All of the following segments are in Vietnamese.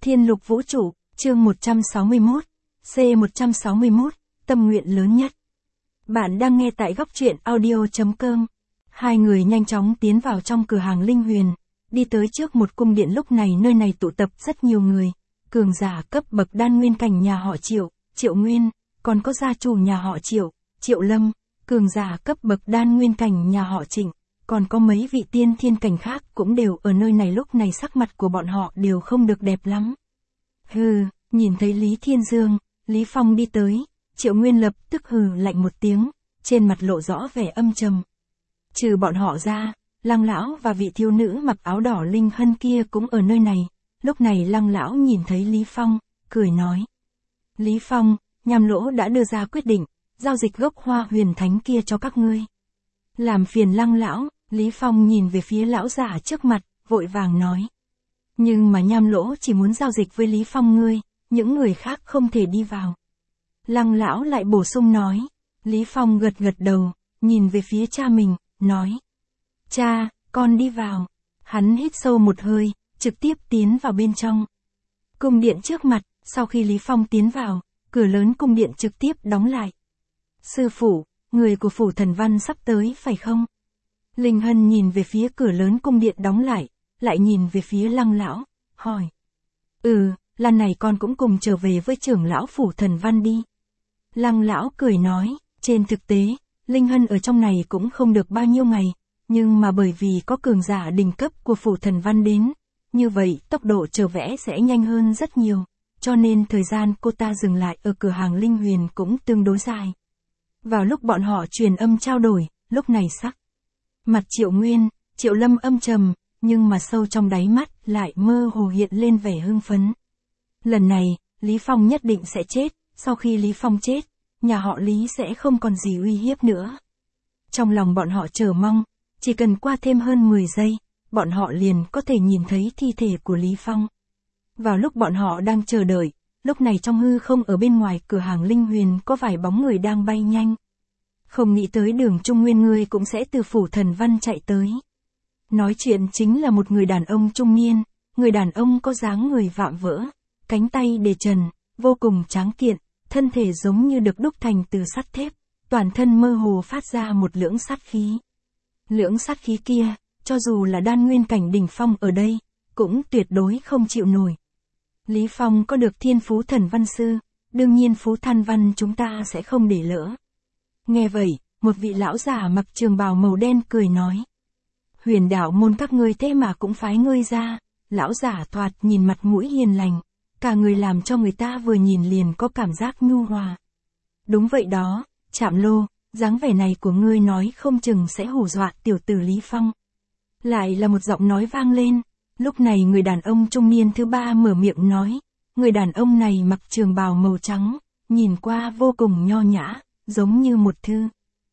Thiên lục vũ trụ, chương 161, C161, tâm nguyện lớn nhất. Bạn đang nghe tại góc truyện audio.com. Hai người nhanh chóng tiến vào trong cửa hàng Linh Huyền, đi tới trước một cung điện. Lúc này nơi này tụ tập rất nhiều người, cường giả cấp bậc đan nguyên cảnh nhà họ Triệu, Triệu Nguyên, còn có gia chủ nhà họ Triệu, Triệu Lâm, cường giả cấp bậc đan nguyên cảnh nhà họ Trịnh, còn có mấy vị tiên thiên cảnh khác cũng đều ở nơi này. Lúc này sắc mặt của bọn họ đều không được đẹp lắm. Hừ, nhìn thấy Lý Thiên Dương, Lý Phong đi tới, Triệu Nguyên lập tức hừ lạnh một tiếng, trên mặt lộ rõ vẻ âm trầm. Trừ bọn họ ra, Lăng lão và vị thiếu nữ mặc áo đỏ Linh Hân kia cũng ở nơi này. Lúc này Lăng lão nhìn thấy Lý Phong, cười nói: Lý Phong, Nham Lỗ đã đưa ra quyết định, giao dịch gốc hoa huyền thánh kia cho các ngươi. Làm phiền Lăng lão. Lý Phong nhìn về phía lão giả trước mặt, vội vàng nói: Nhưng mà Nham Lỗ chỉ muốn giao dịch với Lý Phong ngươi, những người khác không thể đi vào. Lăng lão lại bổ sung nói. Lý Phong gật gật đầu, nhìn về phía cha mình, nói: Cha, con đi vào. Hắn hít sâu một hơi, trực tiếp tiến vào bên trong. Cung điện trước mặt, sau khi Lý Phong tiến vào, cửa lớn cung điện trực tiếp đóng lại. Sư phụ, người của phủ Thần Văn sắp tới phải không? Linh Hân nhìn về phía cửa lớn cung điện đóng lại nhìn về phía Lăng lão, hỏi. Lần này con cũng cùng trở về với trưởng lão phủ Thần Văn đi. Lăng lão cười nói, trên thực tế, Linh Hân ở trong này cũng không được bao nhiêu ngày, nhưng mà bởi vì có cường giả đỉnh cấp của phủ Thần Văn đến, như vậy tốc độ trở về sẽ nhanh hơn rất nhiều, cho nên thời gian cô ta dừng lại ở cửa hàng Linh Huyền cũng tương đối dài. Vào lúc bọn họ truyền âm trao đổi, lúc này sắc mặt Triệu Nguyên, Triệu Lâm âm trầm, nhưng mà sâu trong đáy mắt lại mơ hồ hiện lên vẻ hưng phấn. Lần này, Lý Phong nhất định sẽ chết, sau khi Lý Phong chết, nhà họ Lý sẽ không còn gì uy hiếp nữa. Trong lòng bọn họ chờ mong, chỉ cần qua thêm hơn 10 giây, bọn họ liền có thể nhìn thấy thi thể của Lý Phong. Vào lúc bọn họ đang chờ đợi, lúc này trong hư không ở bên ngoài cửa hàng Linh Huyền có vài bóng người đang bay nhanh. Không nghĩ tới Đường Trung Nguyên ngươi cũng sẽ từ phủ Thần Văn chạy tới. Nói chuyện chính là một người đàn ông trung niên, người đàn ông có dáng người vạm vỡ, cánh tay đề trần, vô cùng tráng kiện, thân thể giống như được đúc thành từ sắt thép, toàn thân mơ hồ phát ra một lưỡng sát khí. Lưỡng sát khí kia, cho dù là đan nguyên cảnh đỉnh phong ở đây, cũng tuyệt đối không chịu nổi. Lý Phong có được thiên phú thần văn sư, đương nhiên phú thanh văn chúng ta sẽ không để lỡ. Nghe vậy, một vị lão giả mặc trường bào màu đen cười nói. Huyền đạo môn các ngươi thế mà cũng phái ngươi ra. Lão giả thoạt nhìn mặt mũi hiền lành, cả người làm cho người ta vừa nhìn liền có cảm giác nhu hòa. Đúng vậy đó, Trạm Lô, dáng vẻ này của ngươi nói không chừng sẽ hù dọa tiểu tử Lý Phong. Lại là một giọng nói vang lên, lúc này người đàn ông trung niên thứ ba mở miệng nói. Người đàn ông này mặc trường bào màu trắng, nhìn qua vô cùng nho nhã, giống như một thư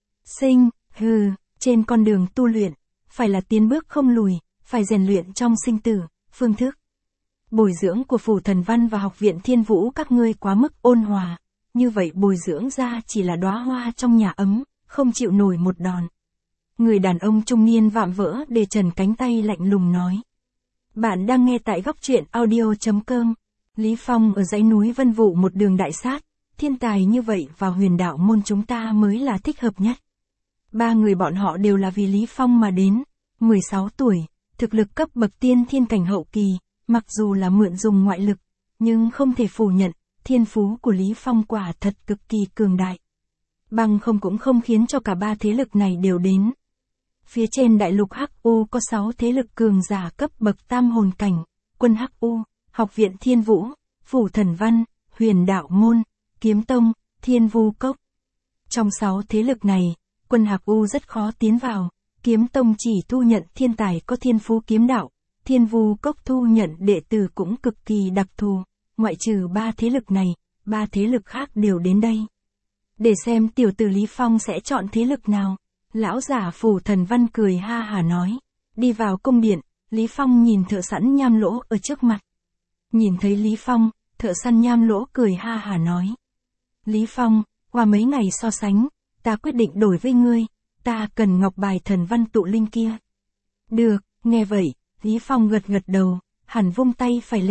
sinh. Trên con đường tu luyện, phải là tiến bước không lùi, phải rèn luyện trong sinh tử, phương thức bồi dưỡng của phủ Thần Văn và học viện Thiên Vũ các ngươi quá mức ôn hòa, như vậy bồi dưỡng ra chỉ là đóa hoa trong nhà ấm, không chịu nổi một đòn. Người đàn ông trung niên vạm vỡ đề trần cánh tay lạnh lùng nói. Bạn đang nghe tại góc truyện audio.com. Lý Phong ở dãy núi Vân Vũ một đường đại sát, thiên tài như vậy vào huyền đạo môn chúng ta mới là thích hợp nhất. Ba người bọn họ đều là vì Lý Phong mà đến, 16 tuổi, thực lực cấp bậc tiên thiên cảnh hậu kỳ, mặc dù là mượn dùng ngoại lực, nhưng không thể phủ nhận, thiên phú của Lý Phong quả thật cực kỳ cường đại. Bằng không cũng không khiến cho cả ba thế lực này đều đến. Phía trên đại lục Hắc U có 6 thế lực cường giả cấp bậc tam hồn cảnh, quân Hắc U, học viện Thiên Vũ, phủ Thần Văn, huyền đạo môn, kiếm tông, Thiên Vu Cốc. Trong 6 thế lực này, quân Hắc U rất khó tiến vào, kiếm tông chỉ thu nhận thiên tài có thiên phú kiếm đạo, Thiên Vu Cốc thu nhận đệ tử cũng cực kỳ đặc thù, ngoại trừ ba thế lực này, ba thế lực khác đều đến đây. Để xem tiểu tử Lý Phong sẽ chọn thế lực nào. Lão giả phủ Thần Văn cười ha hả nói. Đi vào cung điện, Lý Phong nhìn thợ săn Nham Lỗ ở trước mặt. Nhìn thấy Lý Phong, thợ săn Nham Lỗ cười ha hả nói. Lý Phong, qua mấy ngày so sánh, ta quyết định đổi với ngươi, ta cần ngọc bài thần văn tụ linh kia. Được, nghe vậy, Lý Phong gật gật đầu, hẳn vung tay phải lên,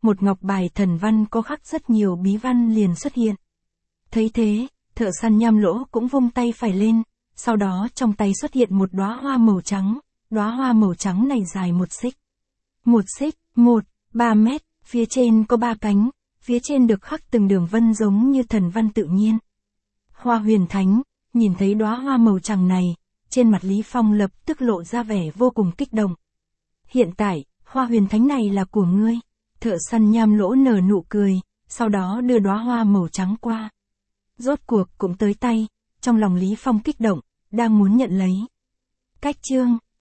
một ngọc bài thần văn có khắc rất nhiều bí văn liền xuất hiện. Thấy thế, thợ săn nham lỗ cũng vung tay phải lên, sau đó trong tay xuất hiện một đóa hoa màu trắng, đóa hoa màu trắng này dài 1 xích. 1 xích, 3 mét, phía trên có 3 cánh, phía trên được khắc từng đường vân giống như thần văn tự nhiên. Hoa huyền thánh, nhìn thấy đóa hoa màu trắng này, trên mặt Lý Phong lập tức lộ ra vẻ vô cùng kích động. Hiện tại, hoa huyền thánh này là của ngươi. Thợ săn nham lỗ nở nụ cười, sau đó đưa đóa hoa màu trắng qua. Rốt cuộc cũng tới tay, trong lòng Lý Phong kích động, đang muốn nhận lấy. Cách chương